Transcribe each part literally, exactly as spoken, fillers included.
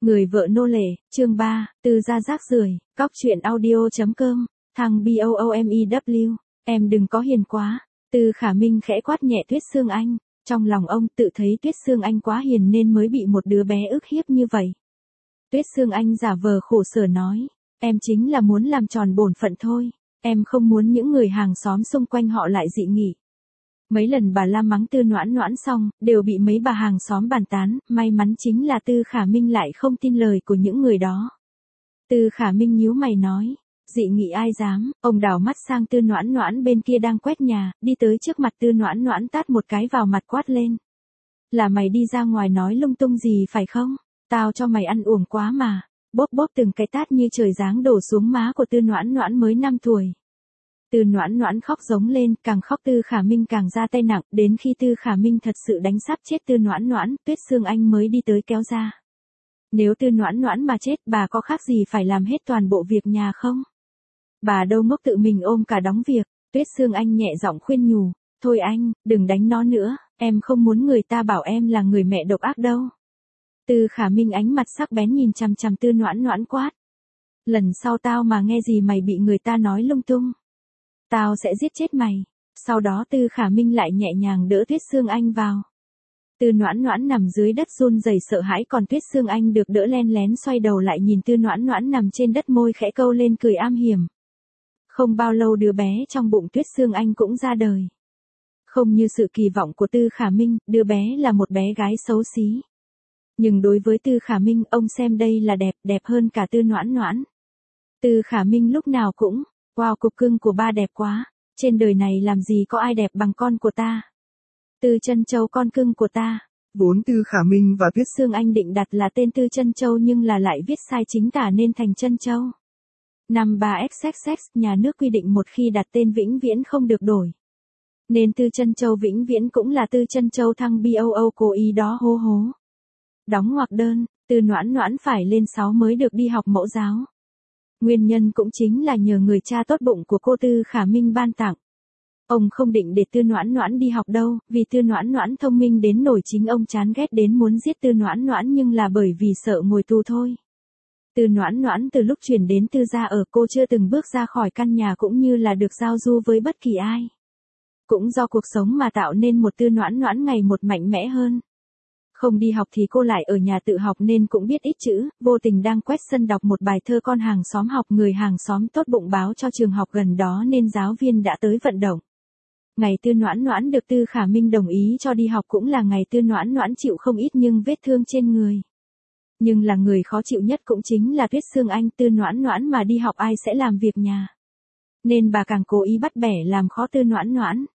Người vợ nô lệ, chương ba, Tư gia rác rưởi, cóc truyện audio.com, thằng BOOMEW, em đừng có hiền quá. Tư Khả Minh khẽ quát nhẹ Tuyết Sương Anh, trong lòng ông tự thấy Tuyết Sương Anh quá hiền nên mới bị một đứa bé ức hiếp như vậy. Tuyết Sương Anh giả vờ khổ sở nói, em chính là muốn làm tròn bổn phận thôi, em không muốn những người hàng xóm xung quanh họ lại dị nghị. Mấy lần bà la mắng Tư Noãn Noãn xong, đều bị mấy bà hàng xóm bàn tán, may mắn chính là Tư Khả Minh lại không tin lời của những người đó. Tư Khả Minh nhíu mày nói, dị nghị ai dám, ông đảo mắt sang Tư Noãn Noãn bên kia đang quét nhà, đi tới trước mặt Tư Noãn Noãn tát một cái vào mặt quát lên. Là mày đi ra ngoài nói lung tung gì phải không? Tao cho mày ăn uổng quá mà. Bóp bóp từng cái tát như trời giáng đổ xuống má của Tư Noãn Noãn mới năm tuổi. Tư Noãn Noãn khóc giống lên, càng khóc Tư Khả Minh càng ra tay nặng, đến khi Tư Khả Minh thật sự đánh sắp chết Tư Noãn Noãn, Tuyết Sương Anh mới đi tới kéo ra. Nếu Tư Noãn Noãn mà chết, bà có khác gì phải làm hết toàn bộ việc nhà không? Bà đâu ngốc tự mình ôm cả đống việc. Tuyết Sương Anh nhẹ giọng khuyên nhủ, thôi anh, đừng đánh nó nữa, em không muốn người ta bảo em là người mẹ độc ác đâu. Tư Khả Minh ánh mặt sắc bén nhìn chằm chằm Tư Noãn Noãn quát. Lần sau tao mà nghe gì mày bị người ta nói lung tung, tao sẽ giết chết mày. Sau đó Tư Khả Minh lại nhẹ nhàng đỡ Tuyết Sương Anh vào. Tư Noãn Noãn nằm dưới đất run rẩy sợ hãi, còn Tuyết Sương Anh được đỡ len lén xoay đầu lại nhìn Tư Noãn Noãn nằm trên đất, môi khẽ câu lên cười am hiểm. Không bao lâu đứa bé trong bụng Tuyết Sương Anh cũng ra đời. Không như sự kỳ vọng của Tư Khả Minh, đứa bé là một bé gái xấu xí. Nhưng đối với Tư Khả Minh, ông xem đây là đẹp, đẹp hơn cả Tư Noãn Noãn. Tư Khả Minh lúc nào cũng, wow, cục cưng của ba đẹp quá, trên đời này làm gì có ai đẹp bằng con của ta. Tư Trân Châu con cưng của ta. Vốn Tư Khả Minh và Tuyết Sương Anh định đặt là tên Tư Trân Châu nhưng là lại viết sai chính tả nên thành Trân Châu. Năm ba x x x, nhà nước quy định một khi đặt tên vĩnh viễn không được đổi. Nên Tư Trân Châu vĩnh viễn cũng là Tư Trân Châu thăng boo, cố ý đó hô hố. Đóng ngoặc đơn, Tư Noãn Noãn phải lên sáu mới được đi học mẫu giáo. Nguyên nhân cũng chính là nhờ người cha tốt bụng của cô Tư Khả Minh ban tặng. Ông không định để Tư Noãn Noãn đi học đâu, vì Tư Noãn Noãn thông minh đến nổi chính ông chán ghét đến muốn giết Tư Noãn Noãn, nhưng là bởi vì sợ ngồi tù thôi. Tư Noãn Noãn từ lúc chuyển đến Tư gia ở, cô chưa từng bước ra khỏi căn nhà cũng như là được giao du với bất kỳ ai. Cũng do cuộc sống mà tạo nên một Tư Noãn Noãn ngày một mạnh mẽ hơn. Không đi học thì cô lại ở nhà tự học nên cũng biết ít chữ, vô tình đang quét sân đọc một bài thơ con hàng xóm học, người hàng xóm tốt bụng báo cho trường học gần đó nên giáo viên đã tới vận động. Ngày Tư Noãn Noãn được Tư Khả Minh đồng ý cho đi học cũng là ngày Tư Noãn Noãn chịu không ít nhưng vết thương trên người. Nhưng là người khó chịu nhất cũng chính là Tuyết Sương Anh. Tư Noãn Noãn mà đi học ai sẽ làm việc nhà. Nên bà càng cố ý bắt bẻ làm khó Tư Noãn Noãn.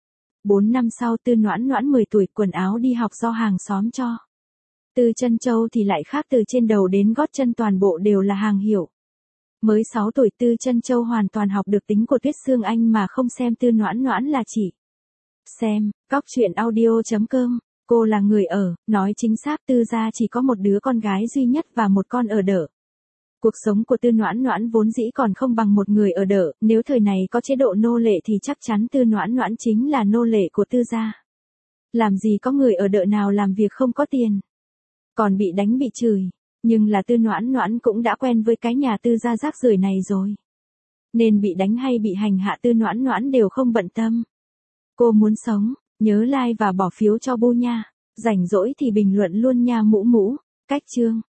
Bốn năm sau Tư Noãn Noãn mười tuổi, quần áo đi học do hàng xóm cho. Tư Trân Châu thì lại khác, từ trên đầu đến gót chân toàn bộ đều là hàng hiệu. Mới sáu tuổi Tư Trân Châu hoàn toàn học được tính của Tuyết Sương Anh mà không xem Tư Noãn Noãn là chỉ. Xem, cóc truyện audio.com, cô là người ở, nói chính xác Tư gia chỉ có một đứa con gái duy nhất và một con ở đợ. Cuộc sống của Tư Noãn Noãn vốn dĩ còn không bằng một người ở đợ, nếu thời này có chế độ nô lệ thì chắc chắn Tư Noãn Noãn chính là nô lệ của Tư gia. Làm gì có người ở đợ nào làm việc không có tiền, còn bị đánh bị chửi, nhưng là Tư Noãn Noãn cũng đã quen với cái nhà Tư gia rác rưởi này rồi. Nên bị đánh hay bị hành hạ Tư Noãn Noãn đều không bận tâm. Cô muốn sống, nhớ like và bỏ phiếu cho Bu nha, rảnh rỗi thì bình luận luôn nha mũ mũ, cách chương.